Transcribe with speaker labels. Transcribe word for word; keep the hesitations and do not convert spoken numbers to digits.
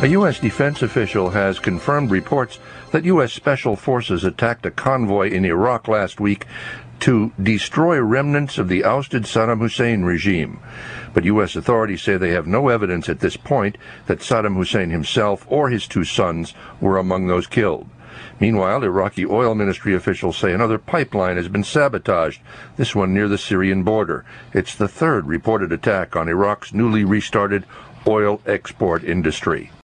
Speaker 1: A U S defense official has confirmed reports that U S Special Forces attacked a convoy in Iraq last week to destroy remnants of the ousted Saddam Hussein regime. But U S authorities say they have no evidence at this point that Saddam Hussein himself or his two sons were among those killed. Meanwhile, Iraqi oil ministry officials say another pipeline has been sabotaged, this one near the Syrian border. It's the third reported attack on Iraq's newly restarted oil export industry.